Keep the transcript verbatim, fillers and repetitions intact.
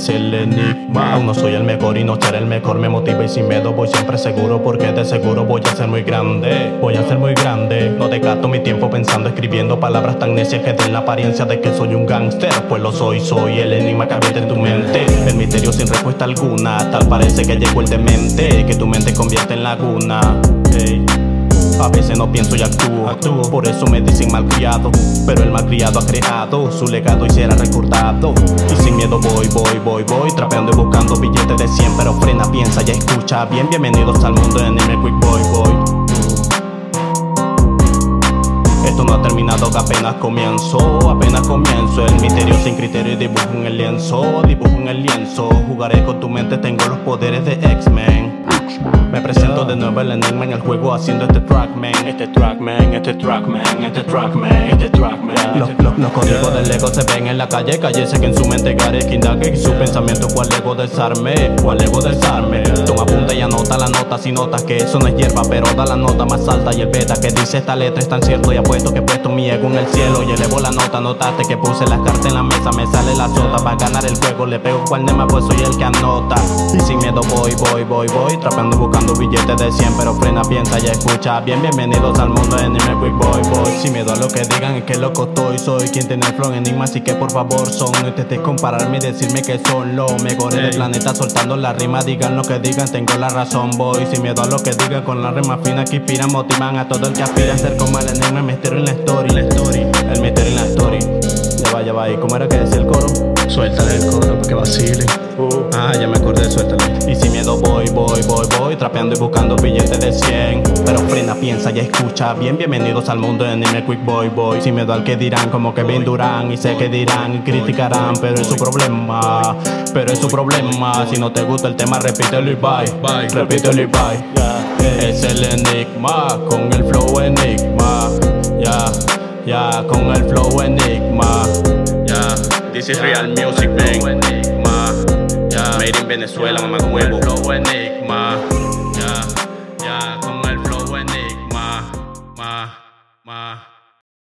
es el enigma. Aún no soy el mejor y no ser el mejor me motiva y sin miedo voy siempre seguro, porque de seguro voy a ser muy grande. Voy a ser muy grande. No desgasto mi tiempo pensando, escribiendo palabras tan necias que den la apariencia de que soy un gángster. Pues lo soy, soy el enigma que habita en tu mente. El misterio sin respuesta alguna, tal parece que llegó el demente, que tu mente convierte en laguna. Hey. A veces no pienso y actúo, actúo, por eso me dicen malcriado. Pero el malcriado ha creado su legado y será recordado. Y sin miedo voy, voy, voy, voy, trapeando y buscando billetes de cien. Pero frena, piensa y escucha bien. Bienvenidos al mundo de Anime Quick Boy Boy. Esto no ha terminado, que apenas comienzo, apenas comienzo. El misterio sin criterio y dibujo en el lienzo, dibujo en el lienzo. Jugaré con tu mente, tengo los poderes de X-Men. Me presento de nuevo el enigma en el juego haciendo este trackman. Este trackman, este trackman, este trackman, este trackman. Los, los, los códigos del ego se ven en la calle, cállese que en su mente gare, que indague y su pensamiento cuál ego desarme, cuál ego desarme. Toma apunta y anota la nota si notas que eso no es hierba, pero da la nota más alta y el beta que dice esta letra es tan cierto y apuesto que he puesto mi ego en el cielo y elevo la nota. Notaste que puse las cartas en la mesa, me sale la sota para ganar el juego, le pego cual nema pues soy el que anota. Y sin miedo voy, voy, voy, voy, trapeando y buscando billetes de cien, pero frena, piensa y escucha bien. Bienvenidos al mundo de Anime Quick Boy Boy. Sin miedo a lo que digan, es que loco estoy. Soy quien tiene el flow en enigma, así que por favor son. No intentes compararme y decirme que son los mejores del planeta soltando la rima. Digan lo que digan, tengo la razón, voy. Sin miedo a lo que digan, con la rima fina que inspiran, motivan a todo el que aspira a ser como el enigma. El misterio en la story, la story, el misterio en la story. Ya va, ya va, ¿y cómo era que decía el coro? Suéltale el coro para que vacilen. Uh, ah, ya me acordé, suéltale. Y sin miedo voy, voy, voy, voy, trapeando y buscando billetes de cien. Pero frena, piensa y escucha bien. Bienvenidos al mundo de Anime Quick Boy Boy. Sin miedo al que dirán, como que Kevin Durant. Y sé que dirán y criticarán, pero es su problema. Pero es su problema. Si no te gusta el tema, repítelo y bye, bye. Repítelo y bye. Yeah. Es el enigma, con el flow enigma. Ya, yeah, ya, yeah, con el flow enigma. Ya, yeah. This is real music, man. Made in Venezuela, mamá huevo. Flow enigma.